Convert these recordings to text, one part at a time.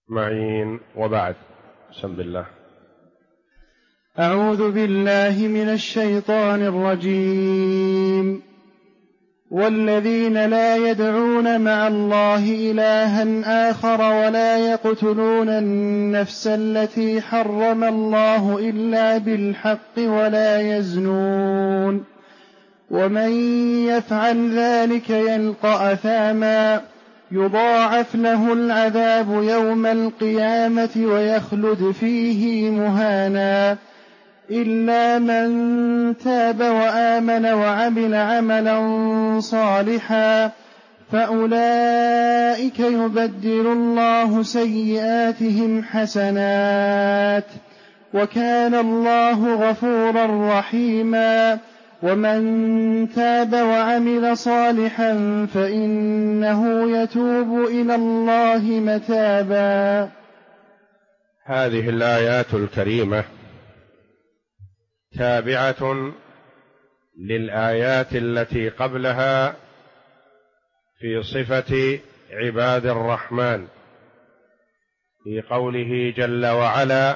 معين. وبعد. بسم الله. أعوذ بالله من الشيطان الرجيم. والذين لا يدعون مع الله إلها آخر ولا يقتلون النفس التي حرم الله إلا بالحق ولا يزنون ومن يفعل ذلك يلقى أثاما يضاعف له العذاب يوم القيامة ويخلد فيه مهانا إلا من تاب وآمن وعمل عملا صالحا فأولئك يبدل الله سيئاتهم حسنات وكان الله غفورا رحيما ومن تاب وعمل صالحا فإنه يتوب إلى الله متابا. هذه الآيات الكريمة تابعة للآيات التي قبلها في صفة عباد الرحمن، في قوله جل وعلا: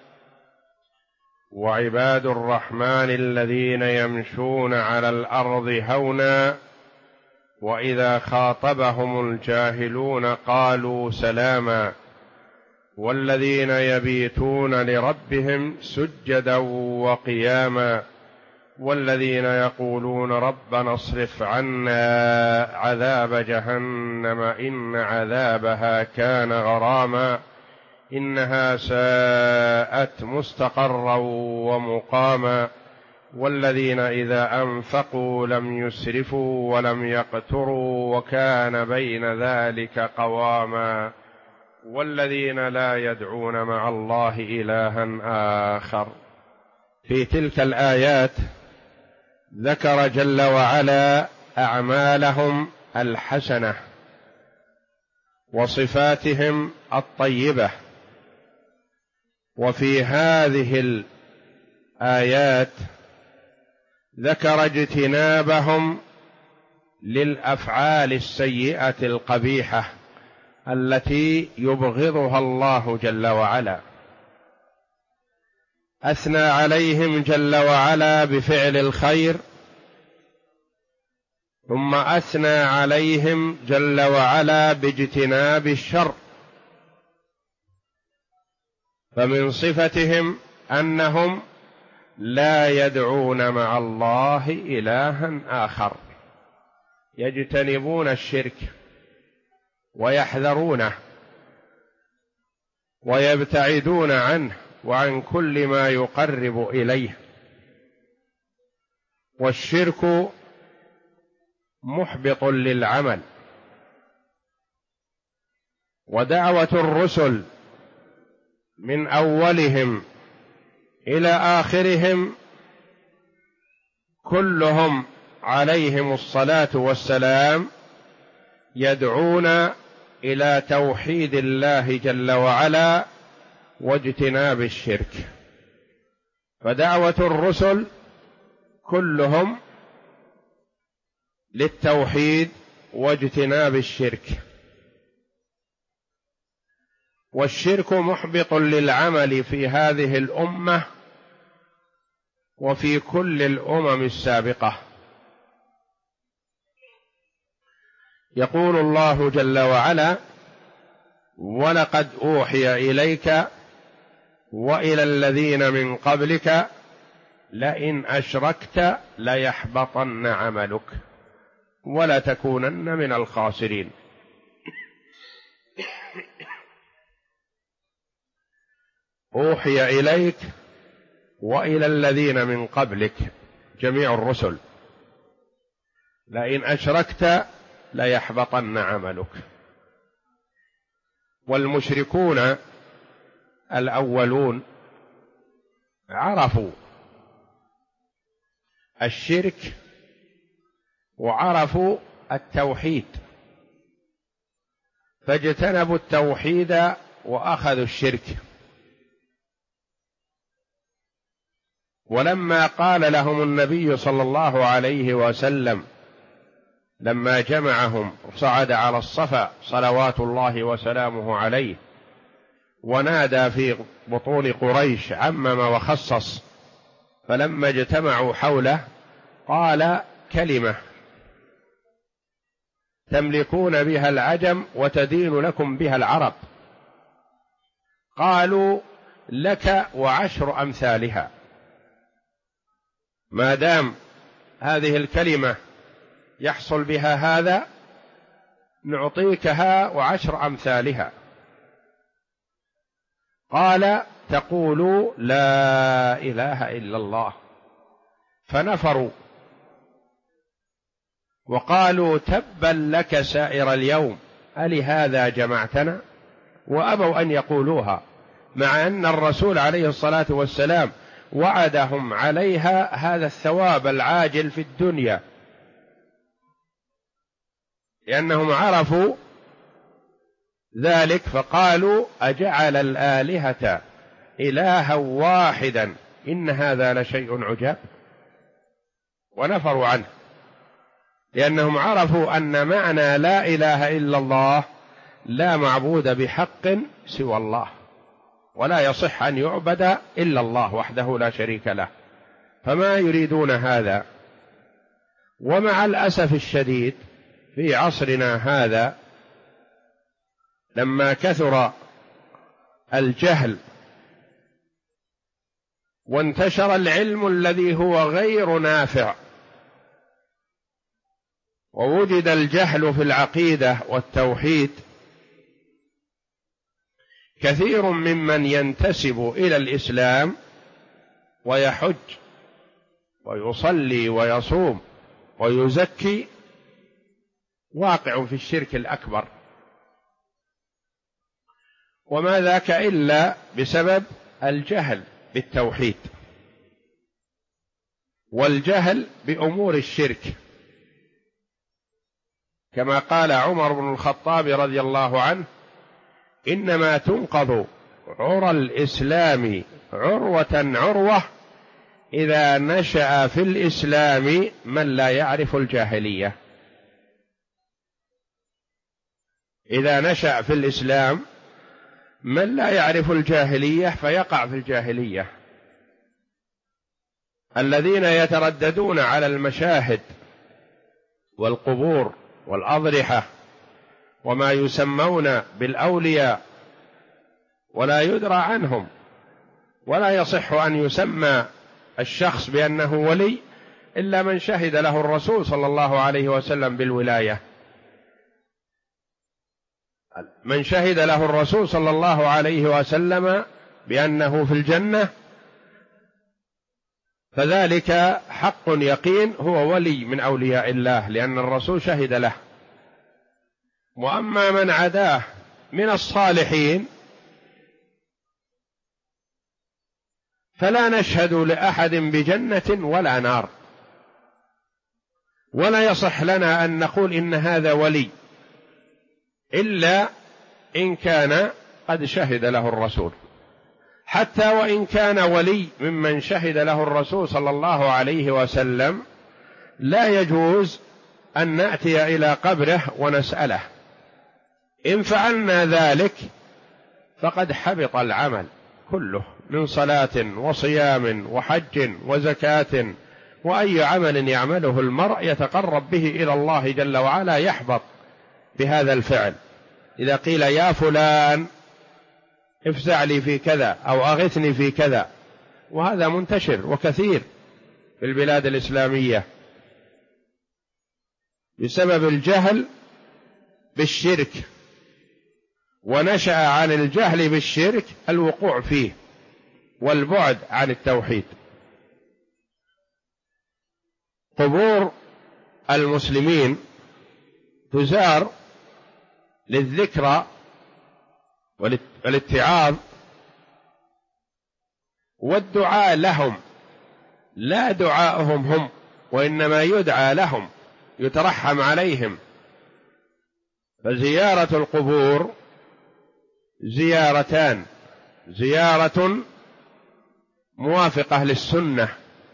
وعباد الرحمن الذين يمشون على الأرض هونا وإذا خاطبهم الجاهلون قالوا سلاما والذين يبيتون لربهم سجدا وقياما والذين يقولون ربنا اصرف عنا عذاب جهنم إن عذابها كان غراما إنها ساءت مستقرا ومقاما والذين إذا أنفقوا لم يسرفوا ولم يقتروا وكان بين ذلك قواما والذين لا يدعون مع الله إلها آخر. في تلك الآيات ذكر جل وعلا أعمالهم الحسنة وصفاتهم الطيبة، وفي هذه الآيات ذكر اجتنابهم للأفعال السيئة القبيحة التي يبغضها الله جل وعلا. أثنى عليهم جل وعلا بفعل الخير، ثم أثنى عليهم جل وعلا باجتناب الشر. فمن صفتهم أنهم لا يدعون مع الله إلها آخر، يجتنبون الشرك ويحذرونه ويبتعدون عنه وعن كل ما يقرب إليه. والشرك محبط للعمل، ودعوة الرسل من أولهم إلى آخرهم كلهم عليهم الصلاة والسلام يدعون إلى توحيد الله جل وعلا واجتناب الشرك. فدعوة الرسل كلهم للتوحيد واجتناب الشرك، والشرك محبط للعمل في هذه الأمة وفي كل الأمم السابقة. يقول الله جل وعلا: ولقد أوحي إليك وإلى الذين من قبلك لئن أشركت ليحبطن عملك ولتكونن من الخاسرين. أوحي إليك وإلى الذين من قبلك، جميع الرسل، لئن أشركت ليحبطن عملك. والمشركون الأولون عرفوا الشرك وعرفوا التوحيد، فاجتنبوا التوحيد وأخذوا الشرك. ولما قال لهم النبي صلى الله عليه وسلم لما جمعهم صعد على الصفا صلوات الله وسلامه عليه ونادى في بطون قريش، عمم وخصص، فلما اجتمعوا حوله قال كلمة تملكون بها العجم وتدين لكم بها العرب، قالوا لك وعشر أمثالها، ما دام هذه الكلمة يحصل بها هذا نعطيكها وعشر أمثالها. قال تقولوا لا إله إلا الله، فنفروا وقالوا تبا لك سائر اليوم ألهذا جمعتنا، وأبوا أن يقولوها، مع أن الرسول عليه الصلاة والسلام وعدهم عليها هذا الثواب العاجل في الدنيا، لأنهم عرفوا ذلك فقالوا أجعل الآلهة إلها واحدا إن هذا لشيء عجاب، ونفروا عنه، لأنهم عرفوا أن معنى لا إله إلا الله لا معبود بحق سوى الله، ولا يصح أن يعبد إلا الله وحده لا شريك له، فما يريدون هذا. ومع الأسف الشديد في عصرنا هذا لما كثر الجهل وانتشر العلم الذي هو غير نافع، ووجد الجهل في العقيدة والتوحيد، كثير ممن ينتسب إلى الإسلام ويحج ويصلي ويصوم ويزكي واقع في الشرك الأكبر، وما ذاك إلا بسبب الجهل بالتوحيد والجهل بأمور الشرك، كما قال عمر بن الخطاب رضي الله عنه إنما تنقض عرى الإسلام عروة عروة إذا نشأ في الإسلام من لا يعرف الجاهلية. إذا نشأ في الإسلام من لا يعرف الجاهلية فيقع في الجاهلية. الذين يترددون على المشاهد والقبور والأضرحة وما يسمون بالأولياء ولا يدرى عنهم، ولا يصح أن يسمى الشخص بأنه ولي إلا من شهد له الرسول صلى الله عليه وسلم بالولاية، من شهد له الرسول صلى الله عليه وسلم بأنه في الجنة فذلك حق يقين، هو ولي من أولياء الله لأن الرسول شهد له. وأما من عداه من الصالحين فلا نشهد لأحد بجنة ولا نار، ولا يصح لنا أن نقول إن هذا ولي إلا إن كان قد شهد له الرسول، حتى وإن كان ولي ممن شهد له الرسول صلى الله عليه وسلم لا يجوز أن نأتي إلى قبره ونسأله، إن فعلنا ذلك فقد حبط العمل كله من صلاة وصيام وحج وزكاة، وأي عمل يعمله المرء يتقرب به إلى الله جل وعلا يحبط بهذا الفعل. إذا قيل يا فلان افزع لي في كذا أو أغثني في كذا، وهذا منتشر وكثير في البلاد الإسلامية بسبب الجهل بالشرك، ونشأ عن الجهل بالشرك الوقوع فيه والبعد عن التوحيد. قبور المسلمين تزار للذكرى والاتعاظ والدعاء لهم، لا دعاءهم هم، وإنما يدعى لهم يترحم عليهم. فزيارة القبور زيارتان: زيارة موافقة للسنة،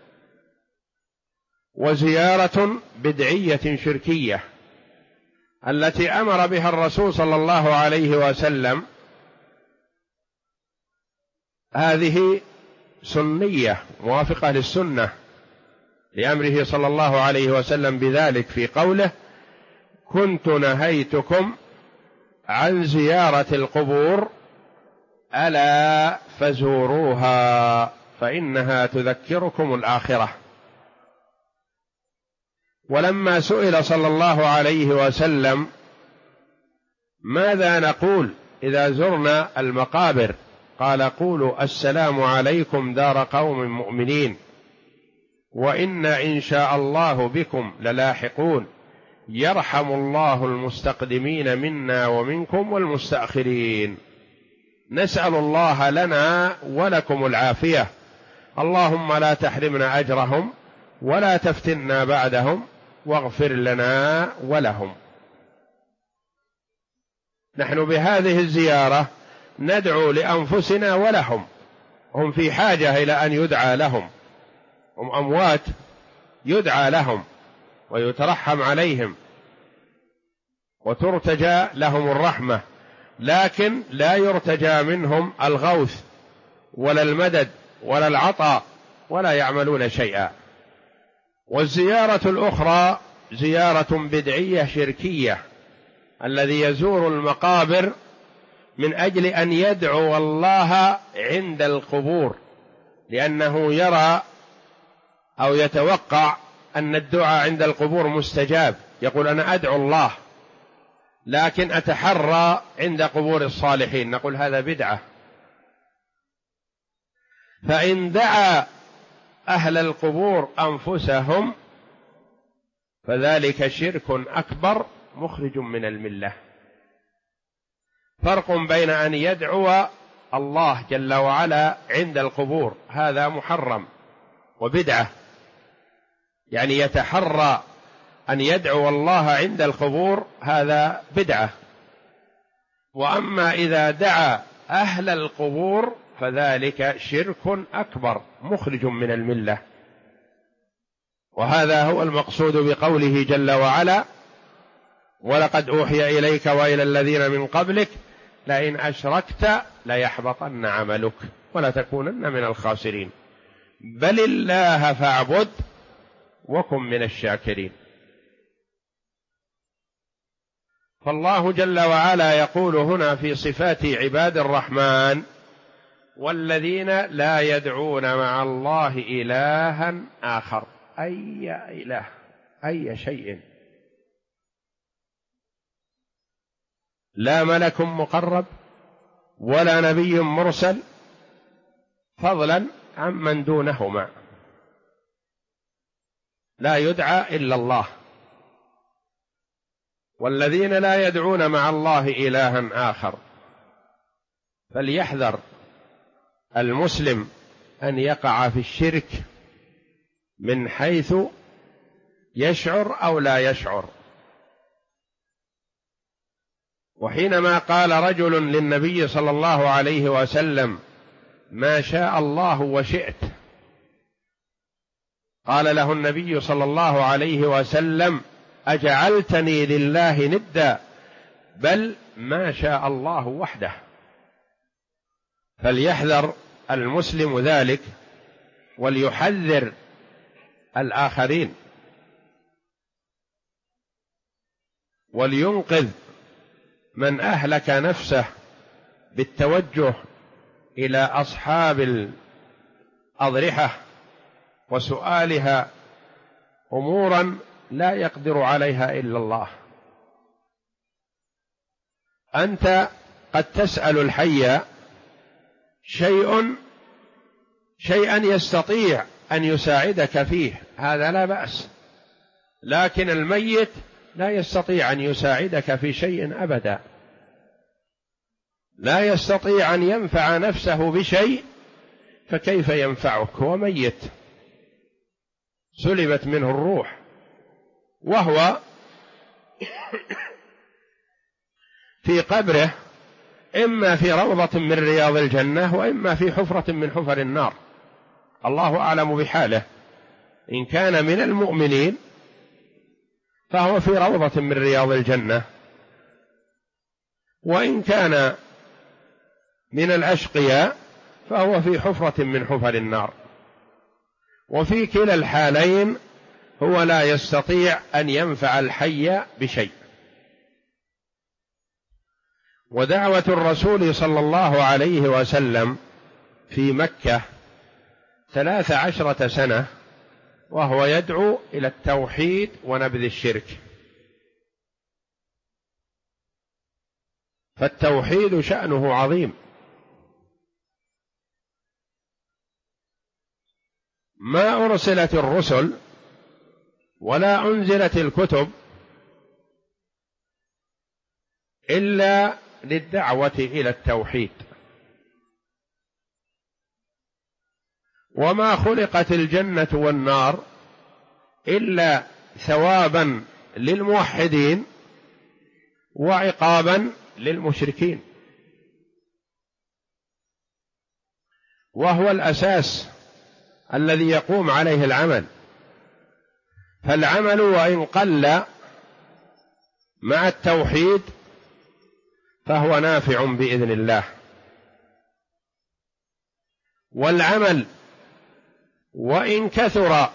وزيارة بدعية شركية التي أمر بها الرسول صلى الله عليه وسلم هذه سنية موافقة للسنة، لأمره صلى الله عليه وسلم بذلك في قوله: كنت نهيتكم عن زيارة القبور ألا فزوروها فإنها تذكركم الآخرة. ولما سئل صلى الله عليه وسلم ماذا نقول إذا زرنا المقابر، قال: قولوا السلام عليكم دار قوم مؤمنين، وإنا إن شاء الله بكم للاحقون، يرحم الله المستقدمين منا ومنكم والمستأخرين. نسأل الله لنا ولكم العافية، اللهم لا تحرمنا أجرهم ولا تفتنا بعدهم واغفر لنا ولهم. نحن بهذه الزيارة ندعو لأنفسنا ولهم، هم في حاجة إلى أن يدعى لهم، هم أموات يدعى لهم ويترحم عليهم وترتجى لهم الرحمة، لكن لا يرتجى منهم الغوث ولا المدد ولا العطاء، ولا يعملون شيئا. والزيارة الأخرى زيارة بدعية شركية، الذي يزور المقابر من أجل أن يدعو الله عند القبور، لأنه يرى أو يتوقع أن الدعاء عند القبور مستجاب، يقول: أنا أدعو الله لكن أتحرى عند قبور الصالحين. نقول هذا بدعة. فإن دعا أهل القبور أنفسهم فذلك شرك أكبر مخرج من الملة. فرق بين أن يدعو الله جل وعلا عند القبور، هذا محرم وبدعة، يعني يتحرى أن يدعو الله عند القبور، هذا بدعة. وأما إذا دعا أهل القبور فذلك شرك أكبر مخرج من الملة. وهذا هو المقصود بقوله جل وعلا: ولقد أوحي إليك وإلى الذين من قبلك لئن أشركت ليحبطن عملك ولتكونن من الخاسرين بل الله فاعبد وكن من الشاكرين. فالله جل وعلا يقول هنا في صفات عباد الرحمن: والذين لا يدعون مع الله إلها آخر، أي إله، أي شيء، لا ملك مقرب ولا نبي مرسل، فضلا عمن دونهما، لا يدعى إلا الله. والذين لا يدعون مع الله إلها آخر. فليحذر المسلم أن يقع في الشرك من حيث يشعر أو لا يشعر. وحينما قال رجل للنبي صلى الله عليه وسلم: ما شاء الله وشئت، قال له النبي صلى الله عليه وسلم: أجعلتني لله ندا، بل ما شاء الله وحده. فليحذر المسلم ذلك وليحذر الآخرين ولينقذ من أهلك نفسه بالتوجه إلى أصحاب الأضرحة وسؤالها أمورا لا يقدر عليها إلا الله. أنت قد تسأل الحي شيئا يستطيع أن يساعدك فيه، هذا لا بأس، لكن الميت لا يستطيع أن يساعدك في شيء أبدا، لا يستطيع أن ينفع نفسه بشيء، فكيف ينفعك؟ هو ميت، سلبت منه الروح، وهو في قبره إما في روضة من رياض الجنة وإما في حفرة من حفر النار، الله أعلم بحاله. إن كان من المؤمنين فهو في روضة من رياض الجنة، وإن كان من الأشقياء فهو في حفرة من حفر النار، وفي كلا الحالين هو لا يستطيع أن ينفع الحي بشيء. ودعوة الرسول صلى الله عليه وسلم في مكة 13 سنة وهو يدعو إلى التوحيد ونبذ الشرك، فالتوحيد شأنه عظيم. ما أرسلت الرسل ولا أنزلت الكتب إلا للدعوة إلى التوحيد، وما خلقت الجنة والنار إلا ثوابا للموحدين وعقابا للمشركين، وهو الأساس الذي يقوم عليه العمل. فالعمل وإن قل مع التوحيد فهو نافع بإذن الله، والعمل وإن كثر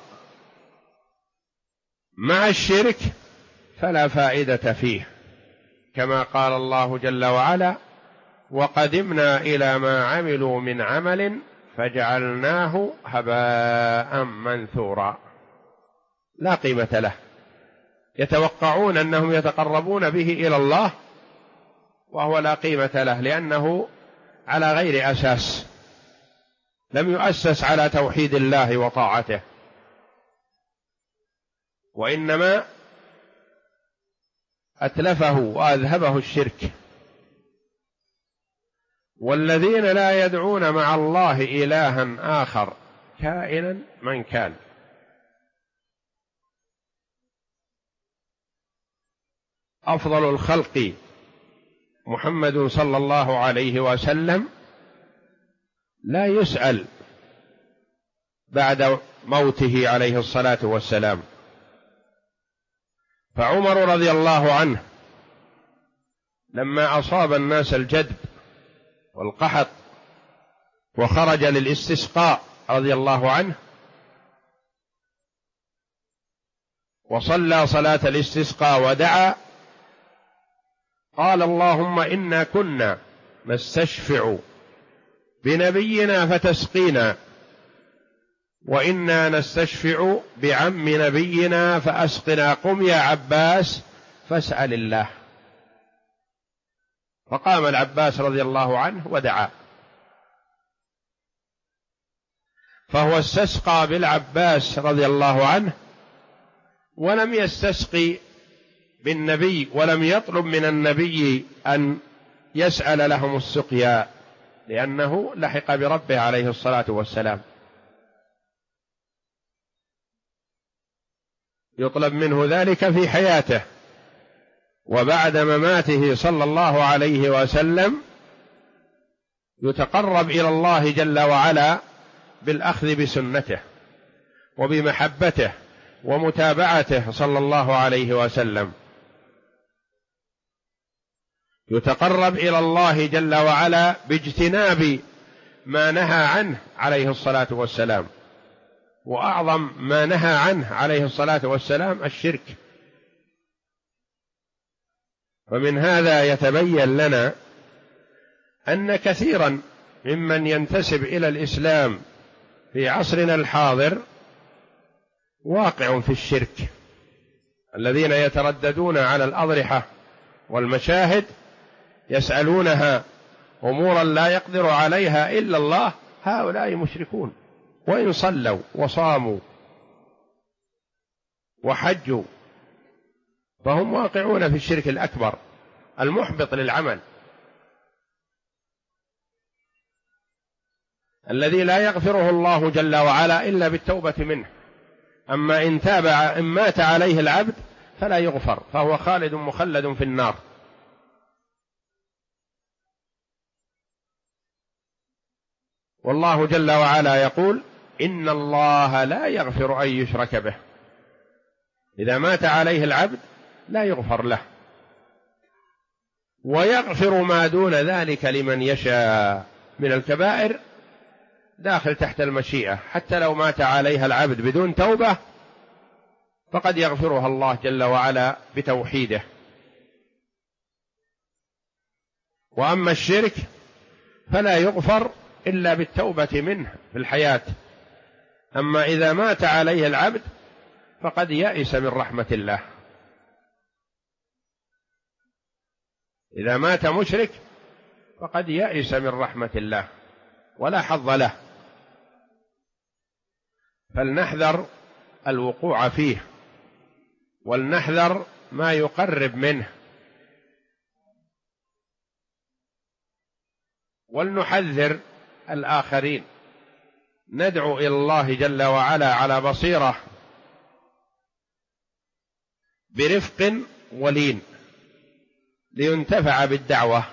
مع الشرك فلا فائدة فيه، كما قال الله جل وعلا: وقدمنا إلى ما عملوا من عمل فجعلناه هباء منثورا، لا قيمة له. يتوقعون أنهم يتقربون به إلى الله وهو لا قيمة له، لأنه على غير أساس، لم يؤسس على توحيد الله وطاعته، وإنما أتلفه وأذهبه الشرك. والذين لا يدعون مع الله إلها آخر كائنا من كان. أفضل الخلق محمد صلى الله عليه وسلم لا يسأل بعد موته عليه الصلاة والسلام. فعمر رضي الله عنه لما أصاب الناس الجدب والقحط وخرج للاستسقاء رضي الله عنه وصلى صلاة الاستسقاء ودعا، قال: اللهم إنا كنا نستشفع بنبينا فتسقينا، وإنا نستشفع بعم نبينا فأسقنا، قم يا عباس فاسأل الله. فقام العباس رضي الله عنه ودعا، فهو استسقى بالعباس رضي الله عنه، ولم يستسقي بالنبي، ولم يطلب من النبي أن يسأل لهم السقيا، لأنه لحق بربه عليه الصلاة والسلام. يطلب منه ذلك في حياته، وبعد مماته صلى الله عليه وسلم يتقرب إلى الله جل وعلا بالأخذ بسنته وبمحبته ومتابعته صلى الله عليه وسلم. يتقرب إلى الله جل وعلا باجتناب ما نهى عنه عليه الصلاة والسلام، وأعظم ما نهى عنه عليه الصلاة والسلام الشرك. ومن هذا يتبين لنا أن كثيرا ممن ينتسب إلى الإسلام في عصرنا الحاضر واقع في الشرك، الذين يترددون على الأضرحة والمشاهد يسألونها أمورا لا يقدر عليها إلا الله، هؤلاء مشركون، وإن صلوا وصاموا وحجوا فهم واقعون في الشرك الأكبر المحبط للعمل، الذي لا يغفره الله جل وعلا إلا بالتوبة منه. أما إن تاب إن مات عليه العبد فلا يغفر، فهو خالد مخلد في النار. والله جل وعلا يقول: إن الله لا يغفر أن يشرك به. إذا مات عليه العبد لا يغفر له، ويغفر ما دون ذلك لمن يشاء من الكبائر داخل تحت المشيئة، حتى لو مات عليها العبد بدون توبة فقد يغفرها الله جل وعلا بتوحيده. وأما الشرك فلا يغفر إلا بالتوبة منه في الحياة، أما إذا مات عليه العبد فقد يئس من رحمة الله. إذا مات مشرك فقد يئس من رحمة الله ولا حظ له، فلنحذر الوقوع فيه، ولنحذر ما يقرب منه، ولنحذر الآخرين، ندعو إلى الله جل وعلا على بصيرة برفق ولين لينتفع بالدعوة.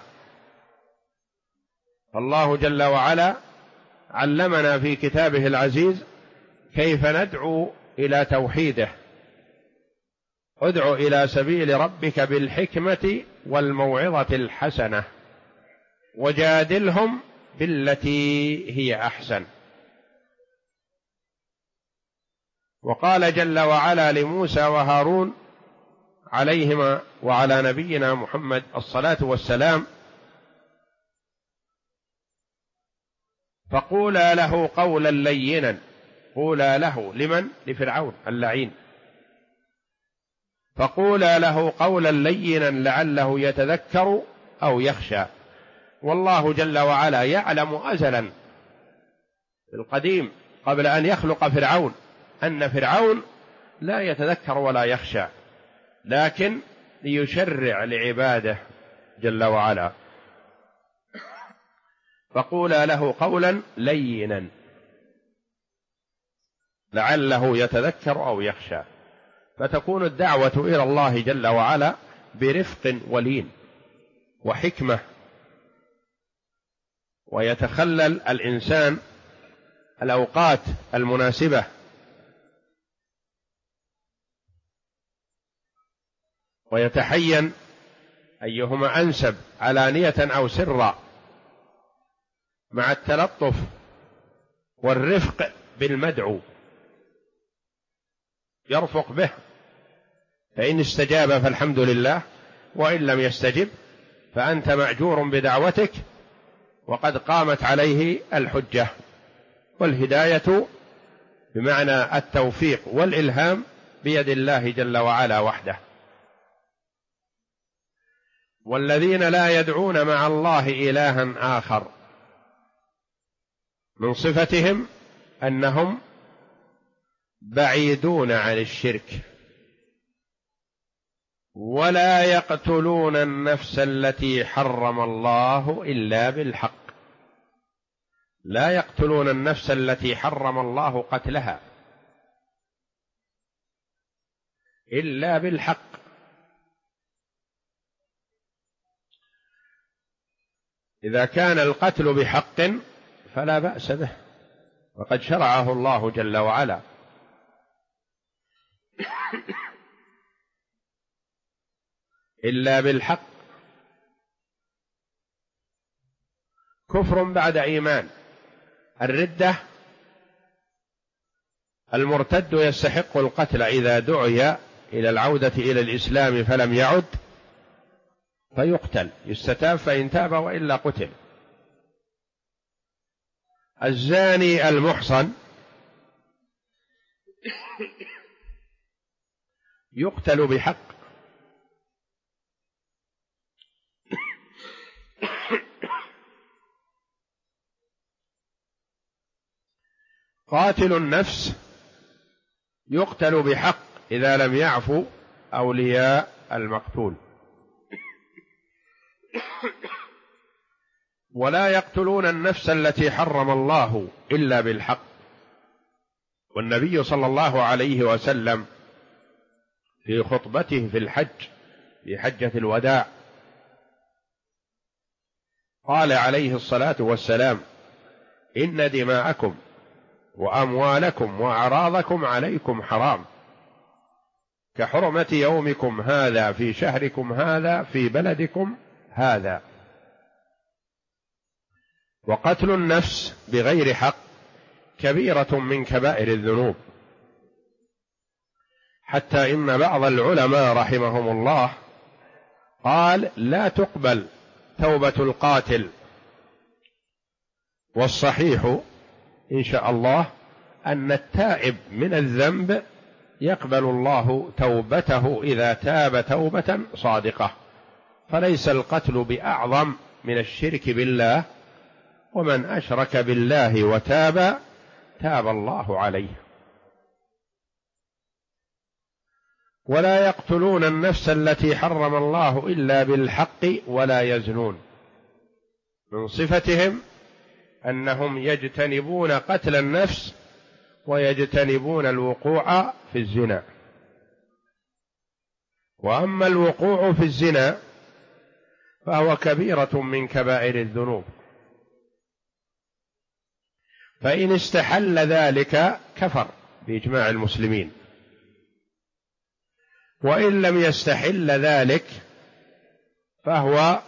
فالله جل وعلا علمنا في كتابه العزيز كيف ندعو إلى توحيده: ادع إلى سبيل ربك بالحكمة والموعظة الحسنة وجادلهم بالتي هي أحسن. وقال جل وعلا لموسى وهارون عليهما وعلى نبينا محمد الصلاة والسلام: فقولا له قولا لينا. قولا له لمن؟ لفرعون اللعين. فقولا له قولا لينا لعله يتذكر أو يخشى. والله جل وعلا يعلم أزلا في القديم قبل أن يخلق فرعون أن فرعون لا يتذكر ولا يخشى، لكن ليشرع لعباده جل وعلا. فقولا له قولا لينا لعله يتذكر أو يخشى. فتكون الدعوة إلى الله جل وعلا برفق ولين وحكمة، ويتخلل الإنسان الأوقات المناسبة، ويتحين أيهما أنسب علانية أو سرا، مع التلطف والرفق بالمدعو، يرفق به، فإن استجاب فالحمد لله، وإن لم يستجب فأنت مأجور بدعوتك وقد قامت عليه الحجة. والهداية بمعنى التوفيق والإلهام بيد الله جل وعلا وحده. والذين لا يدعون مع الله إلها آخر من صفتهم أنهم بعيدون عن الشرك، ولا يقتلون النفس التي حرم الله إلا بالحق. لا يقتلون النفس التي حرم الله قتلها إلا بالحق. إذا كان القتل بحق فلا بأس به، وقد شرعه الله جل وعلا. إلا بالحق. كفر بعد إيمان. الردة، المرتد يستحق القتل إذا دعي إلى العودة إلى الإسلام فلم يعد فيقتل، يستتاب فإن تاب وإلا قتل. الزاني المحصن يقتل بحق. قاتل النفس يقتل بحق إذا لم يعفو أولياء المقتول. ولا يقتلون النفس التي حرم الله إلا بالحق. والنبي صلى الله عليه وسلم في خطبته في الحج في حجة الوداع قال عليه الصلاة والسلام: إن دماءكم وأموالكم وأعراضكم عليكم حرام كحرمة يومكم هذا في شهركم هذا في بلدكم هذا. وقتل النفس بغير حق كبيرة من كبائر الذنوب، حتى إن بعض العلماء رحمهم الله قال لا تقبل توبة القاتل، والصحيح إن شاء الله أن التائب من الذنب يقبل الله توبته إذا تاب توبة صادقة، فليس القتل بأعظم من الشرك بالله، ومن أشرك بالله وتاب تاب الله عليه. ولا يقتلون النفس التي حرم الله إلا بالحق ولا يزنون، من صفتهم أنهم يجتنبون قتل النفس ويجتنبون الوقوع في الزنا. وأما الوقوع في الزنا فهو كبيرة من كبائر الذنوب، فإن استحل ذلك كفر بإجماع المسلمين، وإن لم يستحل ذلك فهو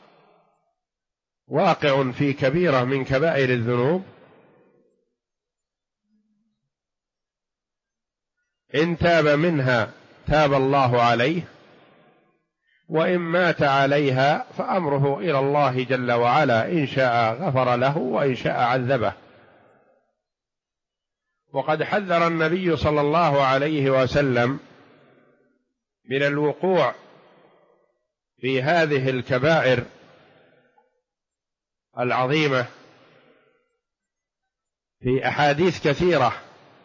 واقع في كبيرة من كبائر الذنوب، إن تاب منها تاب الله عليه، وإن مات عليها فأمره إلى الله جل وعلا، إن شاء غفر له وإن شاء عذبه. وقد حذر النبي صلى الله عليه وسلم من الوقوع في هذه الكبائر العظيمة في أحاديث كثيرة،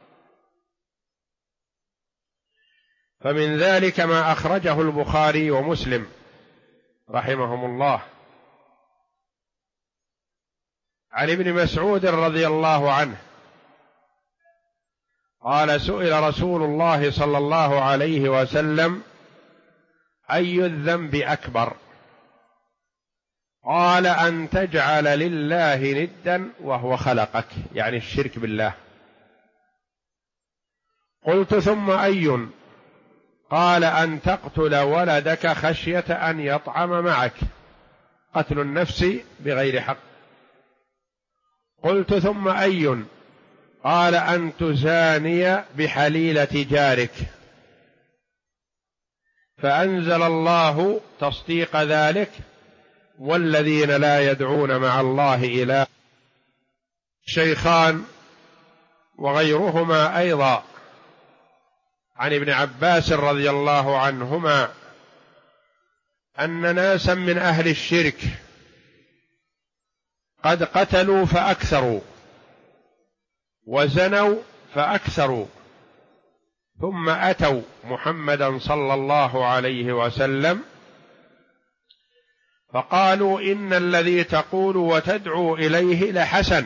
فمن ذلك ما أخرجه البخاري ومسلم رحمهم الله عن ابن مسعود رضي الله عنه قال سئل رسول الله صلى الله عليه وسلم أي الذنب أكبر؟ قال أن تجعل لله ندا وهو خلقك، يعني الشرك بالله. قلت ثم أي؟ قال أن تقتل ولدك خشية أن يطعم معك، قتل النفس بغير حق. قلت ثم أي؟ قال أن تزاني بحليلة جارك. فأنزل الله تصديق ذلك: والذين لا يدعون مع الله إلها. الشيخان وغيرهما أيضا عن ابن عباس رضي الله عنهما أن ناسا من أهل الشرك قد قتلوا فأكثروا وزنوا فأكثروا، ثم أتوا محمدا صلى الله عليه وسلم فقالوا إن الذي تقول وتدعو إليه لحسن،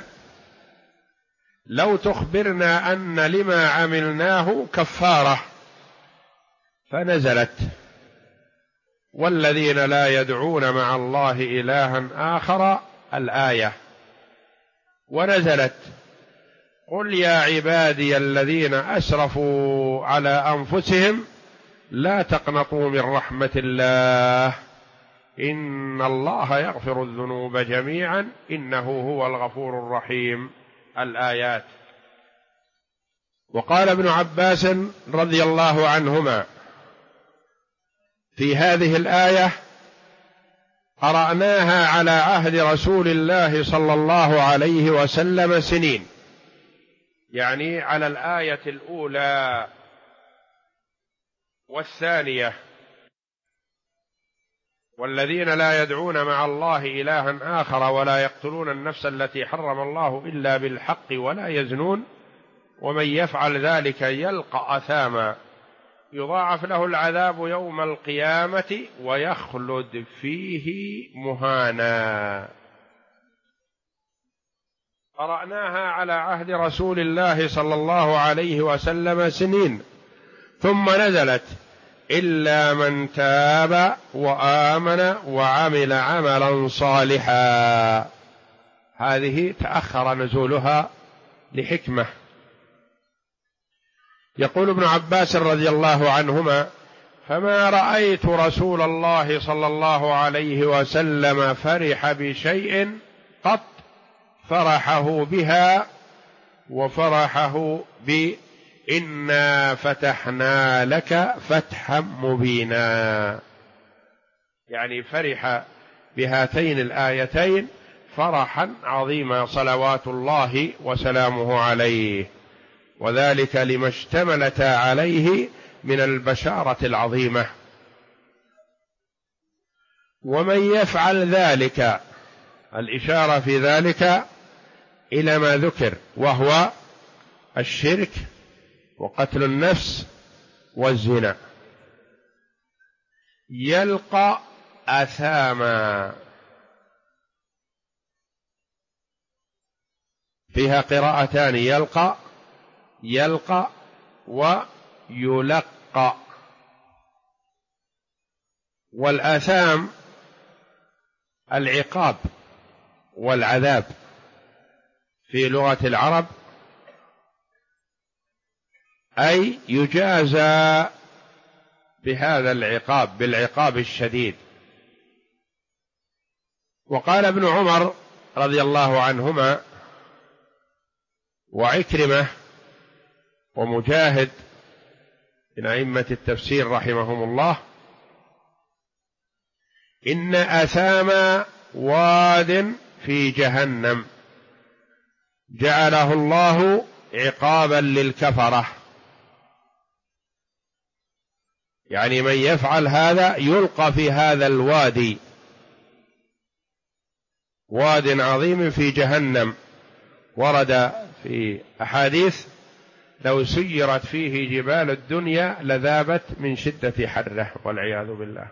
لو تخبرنا أن لما عملناه كفارة. فنزلت: والذين لا يدعون مع الله إلها آخر، الآية. ونزلت: قل يا عبادي الذين أسرفوا على أنفسهم لا تقنطوا من رحمة الله إن الله يغفر الذنوب جميعا إنه هو الغفور الرحيم، الآيات. وقال ابن عباس رضي الله عنهما في هذه الآية: قرأناها على عهد رسول الله صلى الله عليه وسلم سنين، يعني على الآية الأولى والثانية: والذين لا يدعون مع الله إلها آخر ولا يقتلون النفس التي حرم الله إلا بالحق ولا يزنون ومن يفعل ذلك يلقى أثاما يضاعف له العذاب يوم القيامة ويخلد فيه مهانا. قرأناها على عهد رسول الله صلى الله عليه وسلم سنين، ثم نزلت: إلا من تاب وآمن وعمل عملا صالحا. هذه تأخر نزولها لحكمة. يقول ابن عباس رضي الله عنهما: فما رأيت رسول الله صلى الله عليه وسلم فرح بشيء قط فرحه بها وفرحه بإنا فتحنا لك فتحا مبينا، يعني فرح بهاتين الآيتين فرحا عظيما صلوات الله وسلامه عليه، وذلك لما اشتملتا عليه من البشارة العظيمة. ومن يفعل ذلك، الإشارة في ذلك إلى ما ذكر، وهو الشرك وقتل النفس والزنا، يلقى أثاما، فيها قراءتان، يلقى ويلقى. والآثام العقاب والعذاب في لغة العرب، أي يجازى بهذا العقاب، بالعقاب الشديد. وقال ابن عمر رضي الله عنهما وعكرمة ومجاهد من أئمة التفسير رحمهم الله: إن أثام واد في جهنم جعله الله عقابا للكفرة، يعني من يفعل هذا يلقى في هذا الوادي، واد عظيم في جهنم، ورد في أحاديث لو سيرت فيه جبال الدنيا لذابت من شدة حره والعياذ بالله.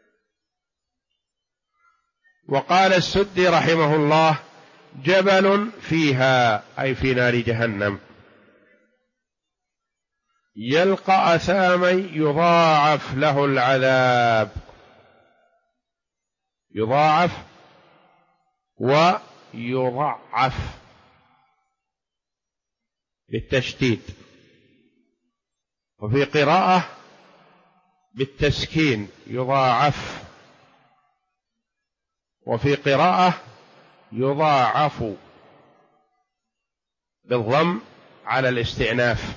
وقال السدي رحمه الله: جبل فيها، أي في نار جهنم، يلقى أثاما يضاعف له العذاب، يضاعف ويضعف بالتشديد، وفي قراءة بالتسكين يضاعف، وفي قراءة يضاعف بالضم على الاستئناف،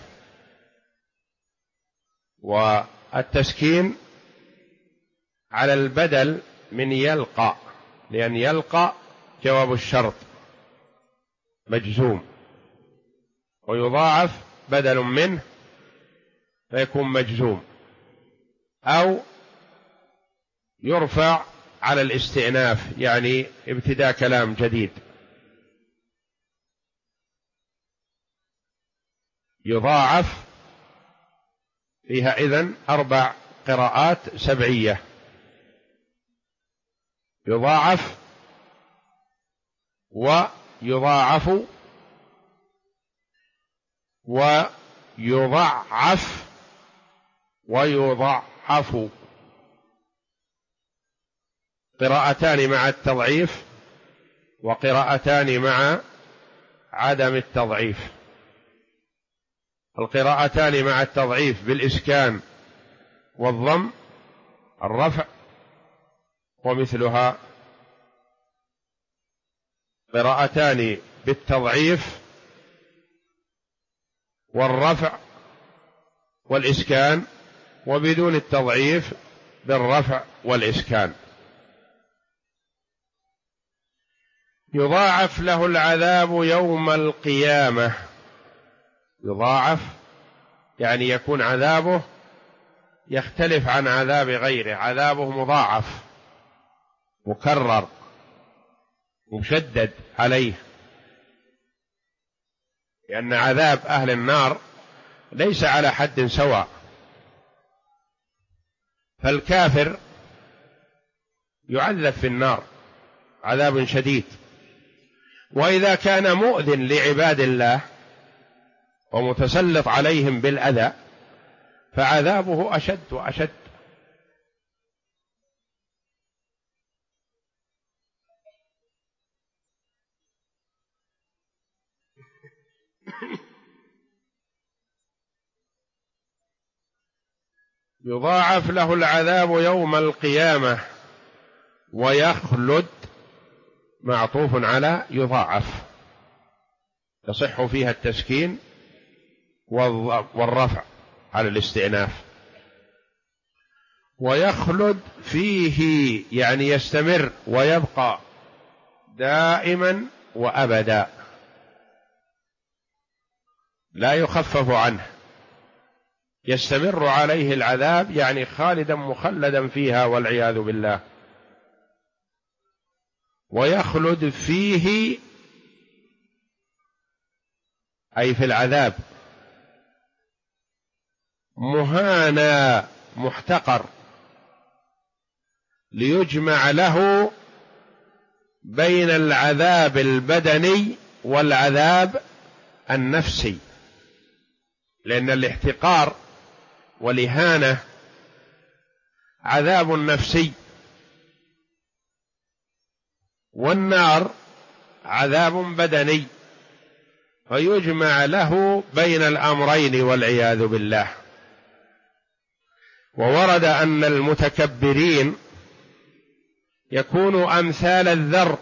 والتسكين على البدل من يلقى، لأن يلقى جواب الشرط مجزوم، ويضاعف بدل منه فيكون مجزوم، أو يرفع على الاستئناف، يعني ابتداء كلام جديد. يضاعف فيها إذن 4 قراءات سبعية: يضاعف ويضاعف ويضعف ويضعف، قراءتان مع التضعيف وقراءتان مع عدم التضعيف. القراءتان مع التضعيف بالإسكان والضم الرفع، ومثلها قراءتان بالتضعيف والرفع والإسكان، وبدون التضعيف بالرفع والإسكان. يضاعف له العذاب يوم القيامة، يضاعف يعني يكون عذابه يختلف عن عذاب غيره، عذابه مضاعف مكرر مشدد عليه، لأن عذاب أهل النار ليس على حد سواء. فالكافر يعذب في النار عذاب شديد، وإذا كان مؤذن لعباد الله ومتسلط عليهم بالأذى فعذابه أشد وأشد. يضاعف له العذاب يوم القيامة ويخلد، معطوف على يضاعف، يصح فيها التسكين والرفع على الاستئناف. ويخلد فيه يعني يستمر ويبقى دائما وأبدا، لا يخفف عنه، يستمر عليه العذاب، يعني خالدا مخلدا فيها والعياذ بالله. ويخلد فيه أي في العذاب، مهانا محتقر، ليجمع له بين العذاب البدني والعذاب النفسي، لأن الاحتقار والإهانة عذاب نفسي، والنار عذاب بدني، فيجمع له بين الأمرين والعياذ بالله. وورد أن المتكبرين يكونوا أمثال الذر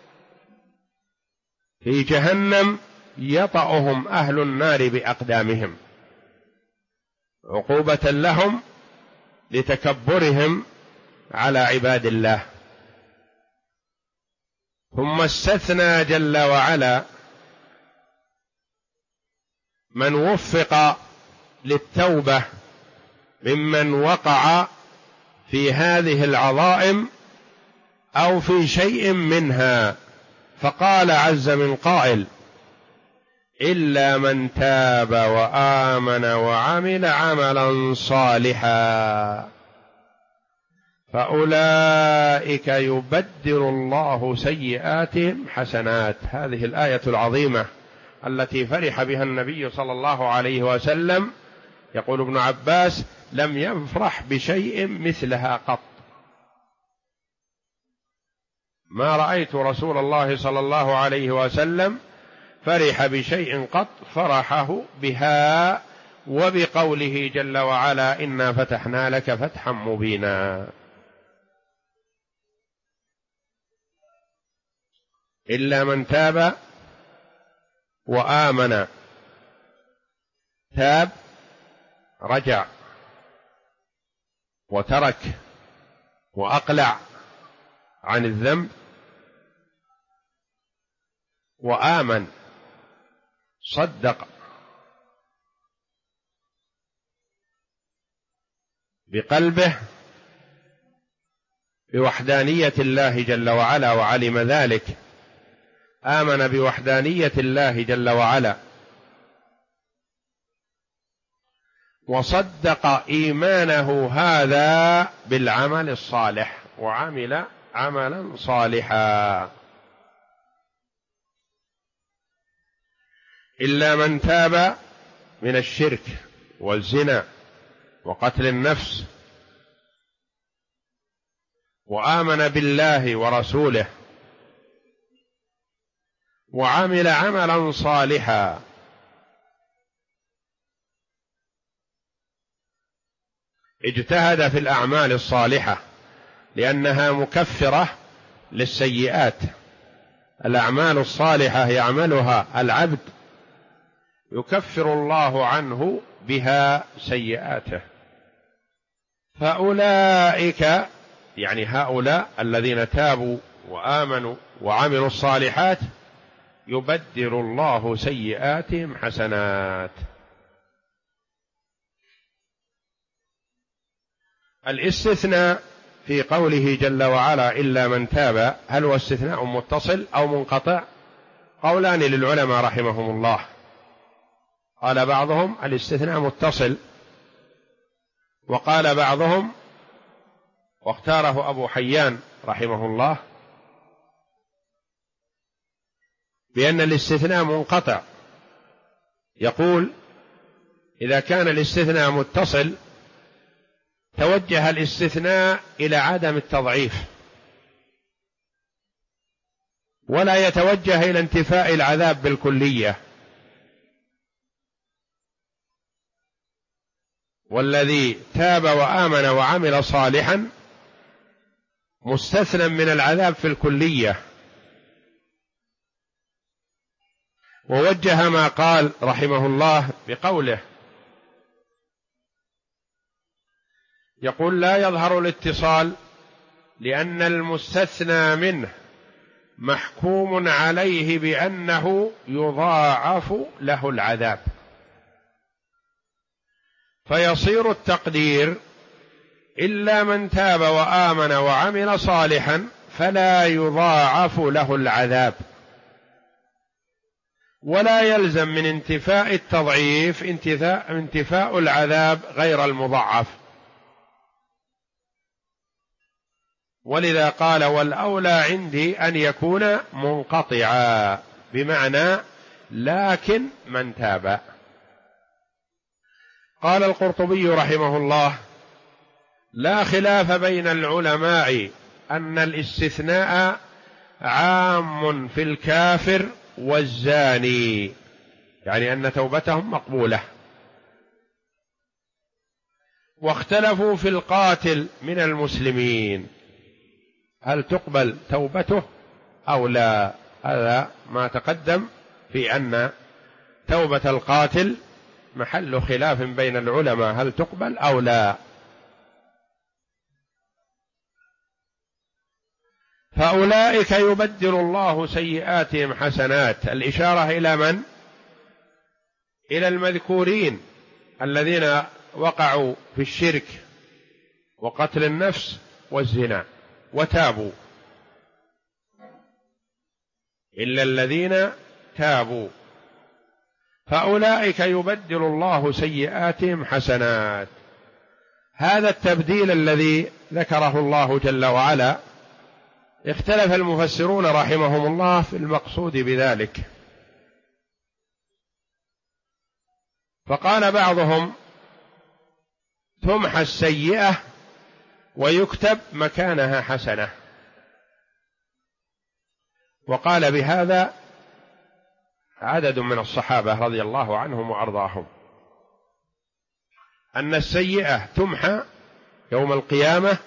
في جهنم، يطأهم أهل النار بأقدامهم عقوبة لهم لتكبرهم على عباد الله. ثم استثنى جل وعلا من وفق للتوبة ممن وقع في هذه العظائم أو في شيء منها، فقال عز من قائل: إلا من تاب وآمن وعمل عملا صالحا فأولئك يبدل الله سيئاتهم حسنات. هذه الآية العظيمة التي فرح بها النبي صلى الله عليه وسلم، يقول ابن عباس: لم يفرح بشيء مثلها قط، ما رأيت رسول الله صلى الله عليه وسلم فرح بشيء قط فرحه بها، وبقوله جل وعلا: إنا فتحنا لك فتحا مبينا. إلا من تاب وآمن، تاب رجع وترك وأقلع عن الذنب، وآمن صدق بقلبه بوحدانية الله جل وعلا وعلم ذلك، آمن بوحدانية الله جل وعلا وصدق إيمانه هذا بالعمل الصالح وعمل عملا صالحا. إلا من تاب من الشرك والزنا وقتل النفس وآمن بالله ورسوله وعمل عملا صالحا، اجتهد في الأعمال الصالحة لأنها مكفرة للسيئات. الأعمال الصالحة يعملها العبد يكفر الله عنه بها سيئاته، فأولئك يعني هؤلاء الذين تابوا وآمنوا وعملوا الصالحات يبدل الله سيئاتهم حسنات. الاستثناء في قوله جل وعلا إلا من تاب، هل هو استثناء متصل أو منقطع؟ قولان للعلماء رحمهم الله، قال بعضهم الاستثناء متصل، وقال بعضهم واختاره أبو حيان رحمه الله بأن الاستثناء منقطع. يقول إذا كان الاستثناء متصل توجه الاستثناء إلى عدم التضعيف، ولا يتوجه إلى انتفاء العذاب بالكلية. والذي تاب وآمن وعمل صالحا مستثنى من العذاب في الكلية، ووجه ما قال رحمه الله بقوله، يقول: لا يظهر الاتصال لأن المستثنى منه محكوم عليه بأنه يضاعف له العذاب، فيصير التقدير: إلا من تاب وآمن وعمل صالحا فلا يضاعف له العذاب. ولا يلزم من انتفاء التضعيف انتفاء العذاب غير المضاعف. ولذا قال: والأولى عندي أن يكون منقطعا، بمعنى لكن من تاب. قال القرطبي رحمه الله: لا خلاف بين العلماء أن الاستثناء عام في الكافر والزاني، يعني أن توبتهم مقبولة. واختلفوا في القاتل من المسلمين هل تقبل توبته أو لا. هذا ما تقدم في أن توبة القاتل محل خلاف بين العلماء هل تقبل أو لا. فأولئك يبدل الله سيئاتهم حسنات. الإشارة إلى من؟ إلى المذكورين الذين وقعوا في الشرك وقتل النفس والزنا وتابوا، إلا الذين تابوا، فأولئك يبدل الله سيئاتهم حسنات. هذا التبديل الذي ذكره الله جل وعلا اختلف المفسرون رحمهم الله في المقصود بذلك، فقال بعضهم: تمحى السيئة ويكتب مكانها حسنة. وقال بهذا عدد من الصحابة رضي الله عنهم وأرضاهم، أن السيئة تمحى يوم القيامة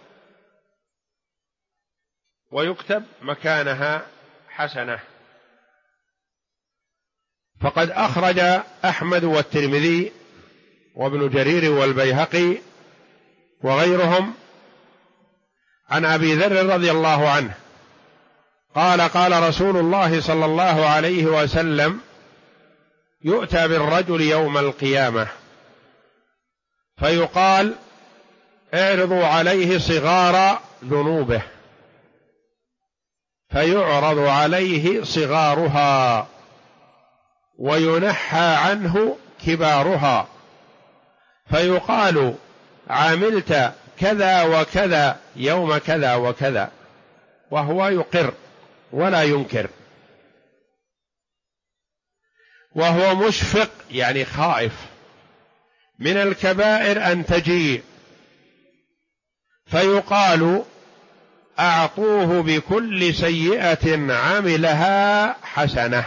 ويكتب مكانها حسنة. فقد أخرج أحمد والترمذي وابن جرير والبيهقي وغيرهم عن أبي ذر رضي الله عنه قال: قال رسول الله صلى الله عليه وسلم: يؤتى بالرجل يوم القيامة فيقال: اعرضوا عليه صغار ذنوبه، فيعرض عليه صغارها وينحى عنه كبارها، فيقال: عملت كذا وكذا يوم كذا وكذا، وهو يقر ولا ينكر، وهو مشفق يعني خائف من الكبائر أن تجيء، فيقال: أعطوه بكل سيئة عملها حسنة.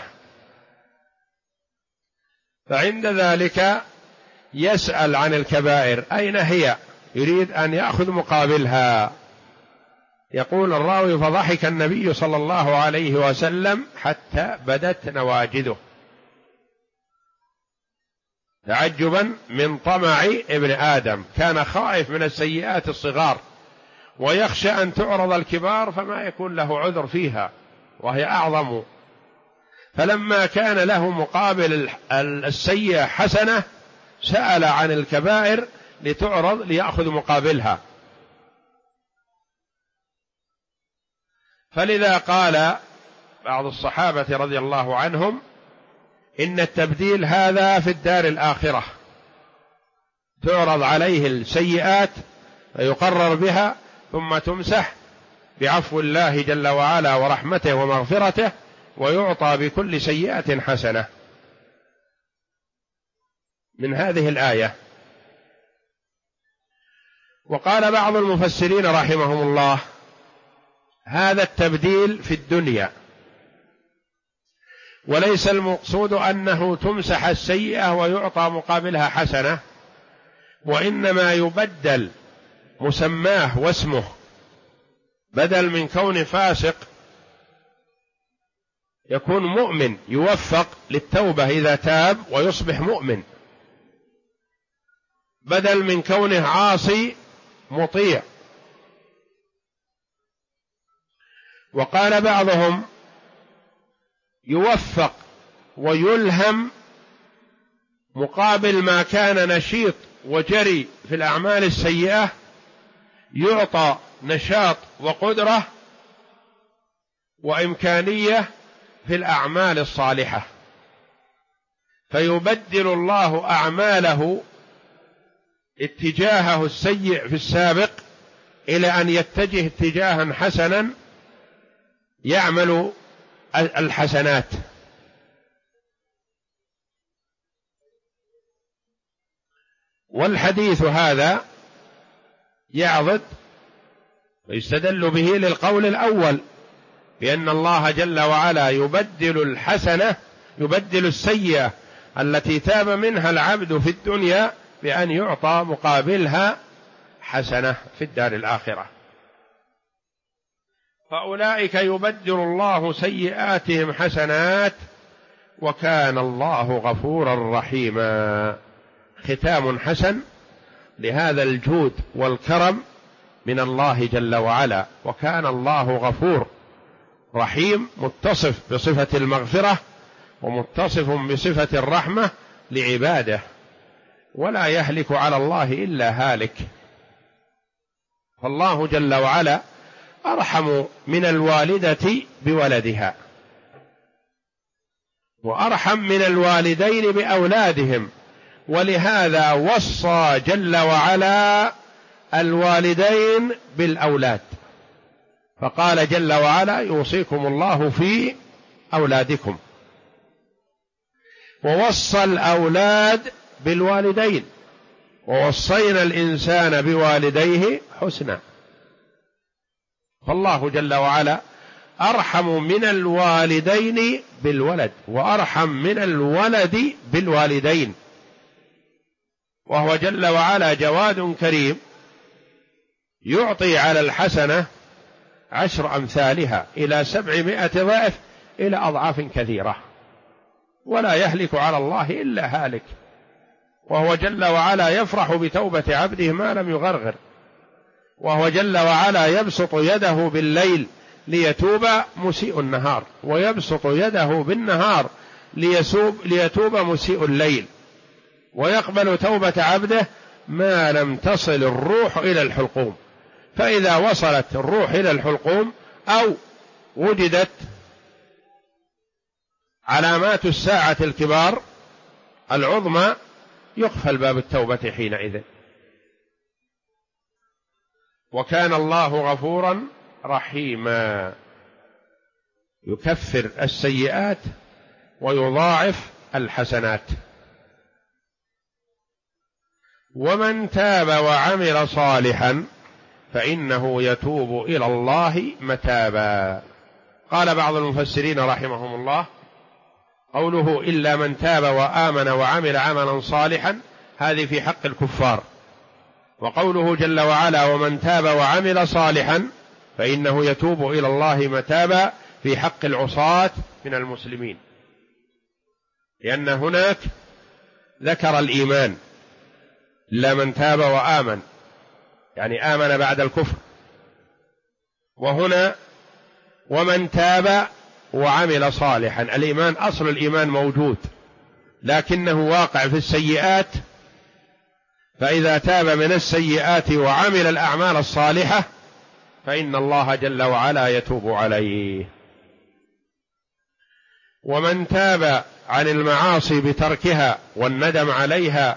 فعند ذلك يسأل عن الكبائر أين هي، يريد أن يأخذ مقابلها. يقول الراوي: فضحك النبي صلى الله عليه وسلم حتى بدت نواجذه، تعجبا من طمع ابن آدم، كان خائف من السيئات الصغار ويخشى أن تعرض الكبار فما يكون له عذر فيها وهي أعظم. فلما كان له مقابل السيئة حسنة سأل عن الكبائر لتعرض ليأخذ مقابلها. فلذا قال بعض الصحابة رضي الله عنهم: إن التبديل هذا في الدار الآخرة، تعرض عليه السيئات فيقرر بها ثم تمسح بعفو الله جل وعلا ورحمته ومغفرته، ويعطى بكل سيئة حسنة. من هذه الآية. وقال بعض المفسرين رحمهم الله: هذا التبديل في الدنيا، وليس المقصود أنه تمسح السيئة ويعطى مقابلها حسنة، وإنما يبدل مسماه واسمه، بدل من كون فاسق يكون مؤمن يوفق للتوبة إذا تاب ويصبح مؤمن، بدل من كونه عاصي مطيع. وقال بعضهم يوفق ويلهم مقابل ما كان نشيط وجري في الأعمال السيئة، يعطى نشاط وقدرة وإمكانية في الأعمال الصالحة، فيبدل الله أعماله اتجاهه السيء في السابق إلى أن يتجه اتجاها حسنا يعمل الحسنات. والحديث هذا يعضد ويستدل به للقول الأول بأن الله جل وعلا يبدل السيئة التي تاب منها العبد في الدنيا بأن يعطى مقابلها حسنة في الدار الآخرة. فأولئك يبدل الله سيئاتهم حسنات وكان الله غفورا رحيما. ختام حسن لهذا الجود والكرم من الله جل وعلا. وكان الله غفور رحيم، متصف بصفة المغفرة ومتصف بصفة الرحمة لعباده، ولا يهلك على الله إلا هالك. فالله جل وعلا أرحم من الوالدة بولدها، وأرحم من الوالدين بأولادهم، ولهذا وصى جل وعلا الوالدين بالأولاد، فقال جل وعلا يوصيكم الله في أولادكم، ووصى الأولاد بالوالدين، ووصينا الإنسان بوالديه حسنا. فالله جل وعلا أرحم من الوالدين بالولد، وأرحم من الولد بالوالدين، وهو جل وعلا جواد كريم يعطي على الحسنة 10 أمثالها إلى 700 ضعف إلى أضعاف كثيرة، ولا يهلك على الله إلا هالك. وهو جل وعلا يفرح بتوبة عبده ما لم يغرغر، وهو جل وعلا يبسط يده بالليل ليتوب مسيء النهار، ويبسط يده بالنهار ليتوب مسيء الليل، ويقبل توبة عبده ما لم تصل الروح إلى الحلقوم. فإذا وصلت الروح إلى الحلقوم أو وجدت علامات الساعة الكبار العظمى يقفل باب التوبة حينئذ. وكان الله غفورا رحيما، يكفر السيئات ويضاعف الحسنات. ومن تاب وعمل صالحا فإنه يتوب إلى الله متابا. قال بعض المفسرين رحمهم الله قوله إلا من تاب وآمن وعمل عملا صالحا هذه في حق الكفار، وقوله جل وعلا ومن تاب وعمل صالحا فإنه يتوب إلى الله متابا في حق العصاة من المسلمين، لأن هناك ذكر الإيمان إلا من تاب وآمن يعني آمن بعد الكفر، وهنا ومن تاب وعمل صالحا. الإيمان أصل الإيمان موجود لكنه واقع في السيئات، فإذا تاب من السيئات وعمل الأعمال الصالحة فإن الله جل وعلا يتوب عليه. ومن تاب عن المعاصي بتركها والندم عليها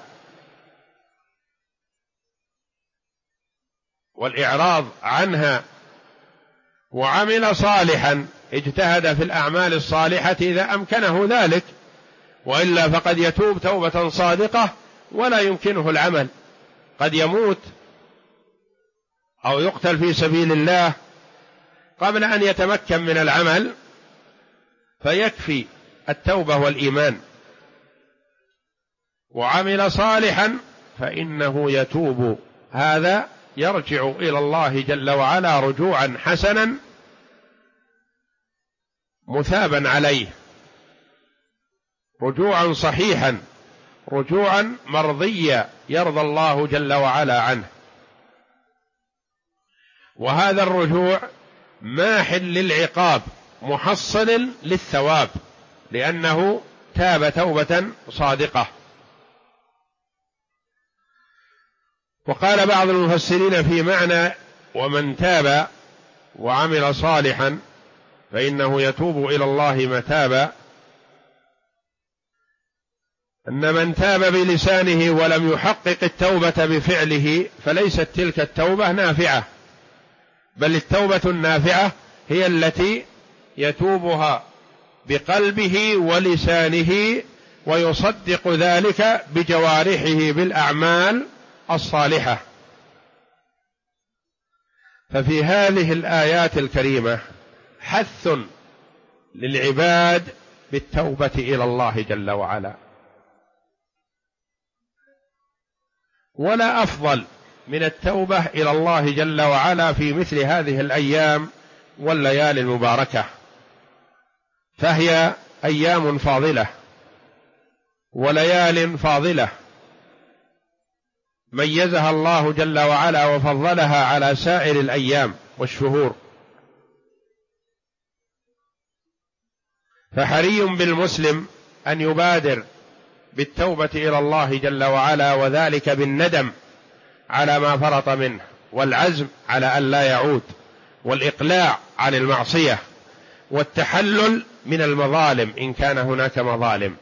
والإعراض عنها وعمل صالحا اجتهد في الأعمال الصالحة إذا أمكنه ذلك، وإلا فقد يتوب توبة صادقة ولا يمكنه العمل، قد يموت أو يقتل في سبيل الله قبل أن يتمكن من العمل، فيكفي التوبة والإيمان. وعمل صالحا فإنه يتوب، هذا يرجع إلى الله جل وعلا رجوعا حسنا مثابا عليه، رجوعا صحيحا، رجوعا مرضيا يرضى الله جل وعلا عنه. وهذا الرجوع ماح للعقاب محصل للثواب، لأنه تاب توبة صادقة. وقال بعض المفسرين في معنى ومن تاب وعمل صالحا فإنه يتوب إلى الله متابا، أن من تاب بلسانه ولم يحقق التوبة بفعله فليست تلك التوبة نافعة، بل التوبة النافعة هي التي يتوبها بقلبه ولسانه ويصدق ذلك بجوارحه بالأعمال الصالحة. ففي هذه الآيات الكريمة حث للعباد بالتوبة إلى الله جل وعلا، ولا أفضل من التوبة إلى الله جل وعلا في مثل هذه الأيام والليالي المباركة، فهي أيام فاضلة وليال فاضلة ميزها الله جل وعلا وفضلها على سائر الأيام والشهور. فحري بالمسلم أن يبادر بالتوبة إلى الله جل وعلا، وذلك بالندم على ما فرط منه، والعزم على أن لا يعود، والإقلاع عن المعصية، والتحلل من المظالم إن كان هناك مظالم.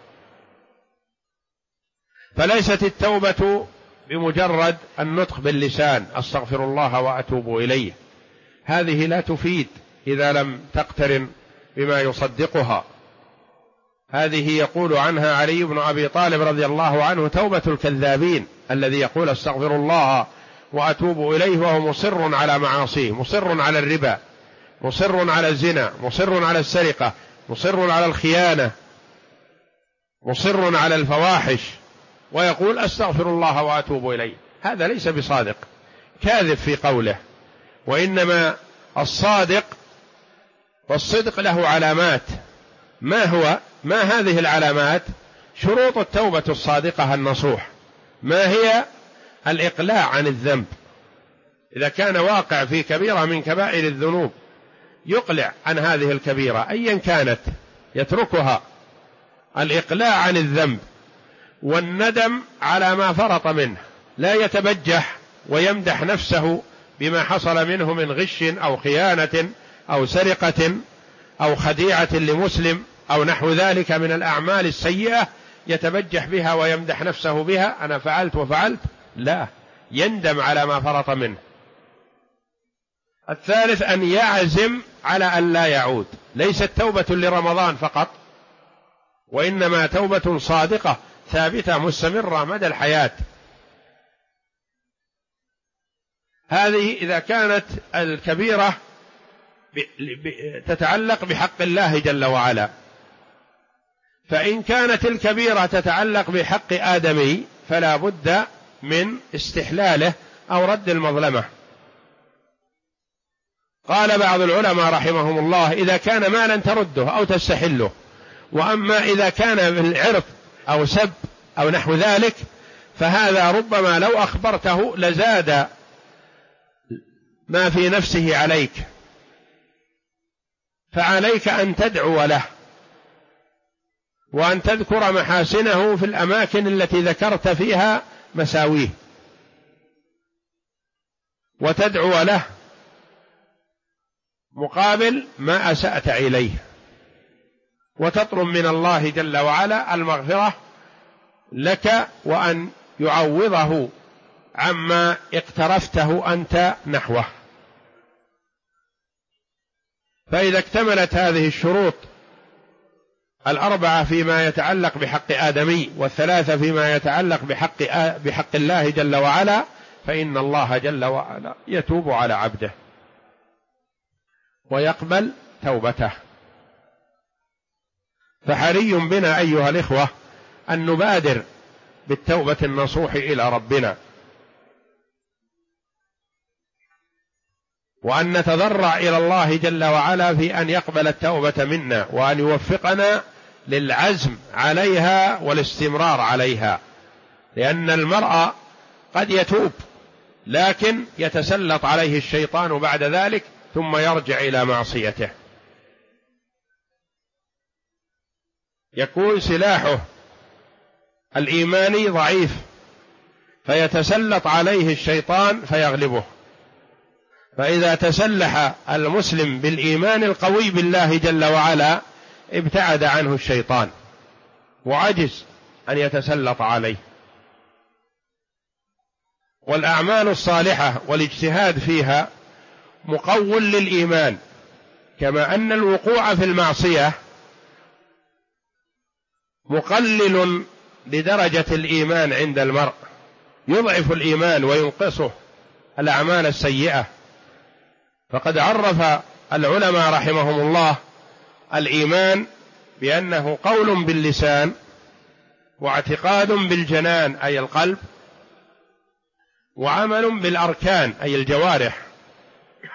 فليست التوبة بمجرد النطق باللسان أستغفر الله وأتوب إليه، هذه لا تفيد إذا لم تقترن بما يصدقها. هذه يقول عنها علي بن أبي طالب رضي الله عنه توبة الكذابين، الذي يقول استغفر الله وأتوب إليه وهو مصر على معاصيه، مصر على الربا، مصر على الزنا، مصر على السرقة، مصر على الخيانة، مصر على الفواحش، ويقول أستغفر الله وأتوب إليه. هذا ليس بصادق، كاذب في قوله. وإنما الصادق، والصدق له علامات. ما هذه العلامات؟ شروط التوبة الصادقة النصوح. ما هي؟ الإقلاع عن الذنب، إذا كان واقع في كبيرة من كبائر الذنوب يقلع عن هذه الكبيرة أيا كانت، يتركها. الإقلاع عن الذنب، والندم على ما فرط منه، لا يتبجح ويمدح نفسه بما حصل منه من غش أو خيانة أو سرقة أو خديعة لمسلم أو نحو ذلك من الأعمال السيئة، يتبجح بها ويمدح نفسه بها، أنا فعلت وفعلت، لا، يندم على ما فرط منه. الثالث أن يعزم على أن لا يعود، ليست توبة لرمضان فقط، وإنما توبة صادقة ثابتة مستمرة مدى الحياة. هذه إذا كانت الكبيرة تتعلق بحق الله جل وعلا. فإن كانت الكبيرة تتعلق بحق آدمي فلا بد من استحلاله أو رد المظلمة. قال بعض العلماء رحمهم الله إذا كان مالا ترده أو تستحله، وأما إذا كان بالعرض أو سب أو نحو ذلك فهذا ربما لو أخبرته لزاد ما في نفسه عليك، فعليك أن تدعو له وأن تذكر محاسنه في الأماكن التي ذكرت فيها مساويه، وتدعو له مقابل ما أسأت إليه، وتطلب من الله جل وعلا المغفرة لك وأن يعوضه عما اقترفته أنت نحوه. فإذا اكتملت هذه الشروط الأربعة فيما يتعلق بحق آدمي، والثلاثة فيما يتعلق بحق الله جل وعلا، فإن الله جل وعلا يتوب على عبده ويقبل توبته. فحري بنا أيها الإخوة أن نبادر بالتوبة النصوح إلى ربنا، وأن نتضرع إلى الله جل وعلا في أن يقبل التوبة منا وأن يوفقنا للعزم عليها والاستمرار عليها، لأن المرء قد يتوب لكن يتسلط عليه الشيطان بعد ذلك ثم يرجع إلى معصيته، يكون سلاحه الإيماني ضعيف فيتسلط عليه الشيطان فيغلبه. فإذا تسلح المسلم بالإيمان القوي بالله جل وعلا ابتعد عنه الشيطان وعجز أن يتسلط عليه. والأعمال الصالحة والاجتهاد فيها مقوٍ للإيمان، كما أن الوقوع في المعصية مقلل لدرجة الإيمان عند المرء، يضعف الإيمان وينقصه الأعمال السيئة. فقد عرف العلماء رحمهم الله الإيمان بأنه قول باللسان واعتقاد بالجنان أي القلب، وعمل بالأركان أي الجوارح.